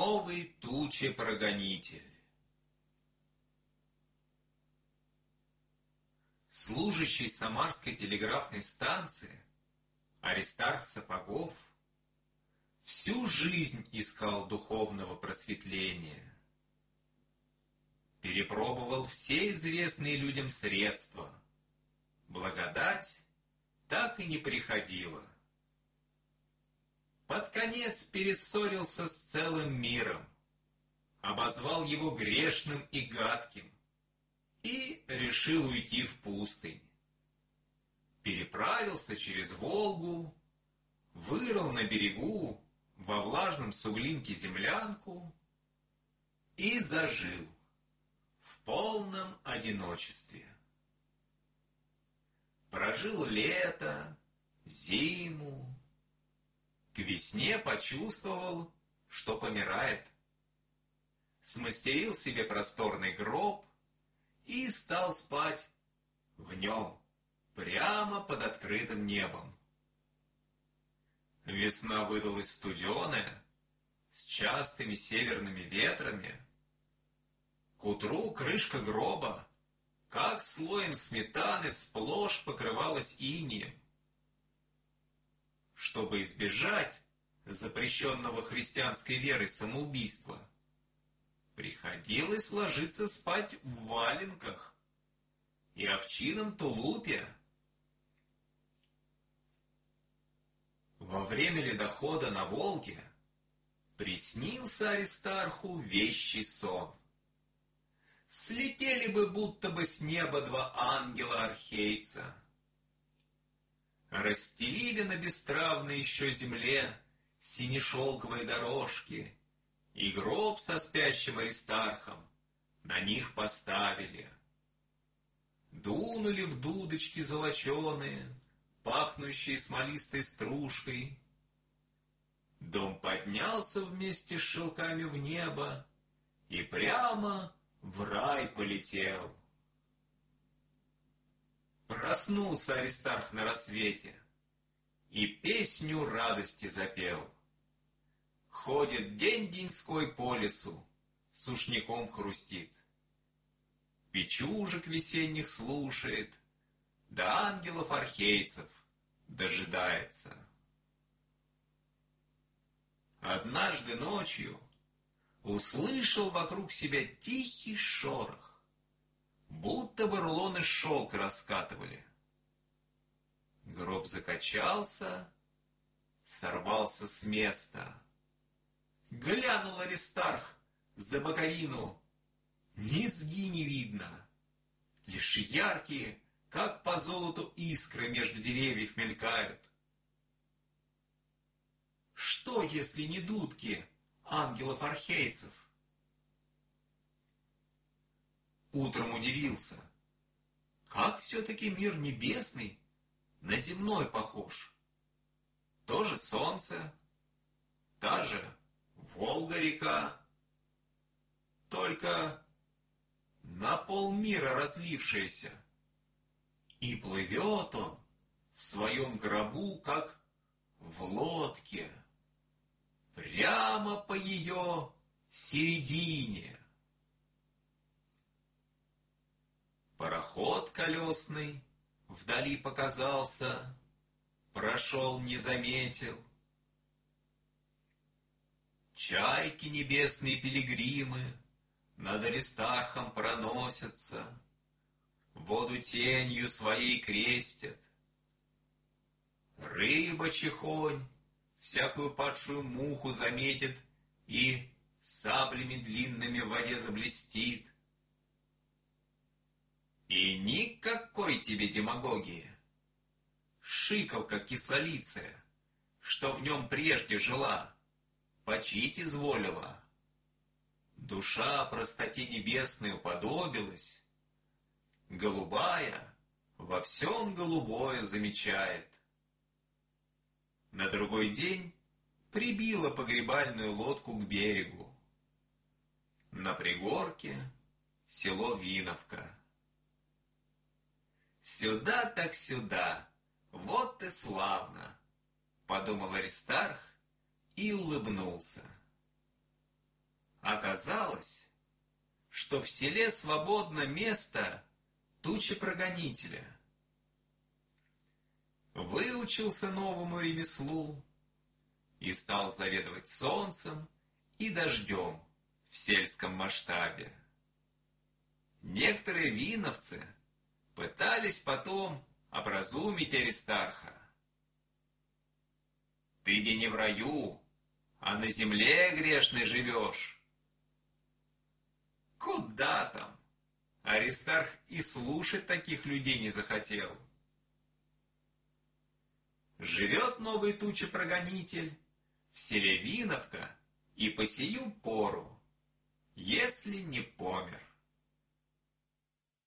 новый тучепрогонитель. Служащий Самарской телеграфной станции Аристарх Сапогов всю жизнь искал духовного просветления. Перепробовал все известные людям средства. Благодать так и не приходила. Под конец перессорился с целым миром, обозвал его грешным и гадким и решил уйти в пустынь. Переправился через Волгу, вырыл на берегу во влажном суглинке землянку и зажил в полном одиночестве. Прожил лето, зиму, к весне почувствовал, что помирает. Смастерил себе просторный гроб и стал спать в нем, прямо под открытым небом. Весна выдалась студеная, с частыми северными ветрами. К утру крышка гроба, как слоем сметаны, сплошь покрывалась инеем. Чтобы избежать запрещенного христианской верой самоубийства, приходилось ложиться спать в валенках и овчинном тулупе. Во время ледохода на Волге приснился Аристарху вещий сон. Слетели бы будто бы с неба два ангела-архейца, расстелили на бестравной еще земле синешелковые дорожки, и гроб со спящим Аристархом на них поставили. Дунули в дудочки золоченые, пахнущие смолистой стружкой. Дом поднялся вместе с шелками в небо и прямо в рай полетел. Проснулся Аристарх на рассвете и песню радости запел. Ходит день-деньской по лесу, сушняком хрустит. Печужек весенних слушает, да ангелов-архейцев дожидается. Однажды ночью услышал вокруг себя тихий шорох, будто бы рулоны шелка раскатывали. Гроб закачался, сорвался с места. Глянул Аристарх за боковину. Низги не видно, лишь яркие, как по золоту, искры между деревьев мелькают. Что, если не дудки ангелов-архейцев? Утром удивился, как все-таки мир небесный на земной похож. То же солнце, та же Волга-река, только на полмира разлившаяся. И плывет он в своем гробу, как в лодке, прямо по ее середине. Пароход колесный вдали показался, прошел, не заметил. Чайки небесные пилигримы над Аристархом проносятся, воду тенью своей крестят. Рыба-чехонь всякую падшую муху заметит и саблями длинными в воде заблестит. И никакой тебе демагогии. Шикалка кислолицая, что в нем прежде жила, почить изволила. Душа простоте небесной уподобилась, голубая во всем голубое замечает. На другой день прибила погребальную лодку к берегу. На пригорке село Виновка. «Сюда так сюда, вот и славно!» — подумал Аристарх и улыбнулся. Оказалось, что в селе свободно место тучепрогонителя. Выучился новому ремеслу и стал заведовать солнцем и дождем в сельском масштабе. Некоторые виновцы пытались потом образумить Аристарха. «Ты не в раю, а на земле грешной живешь». Куда там? Аристарх и слушать таких людей не захотел. Живет новый тучепрогонитель в селе Виновка и по сию пору, если не помер.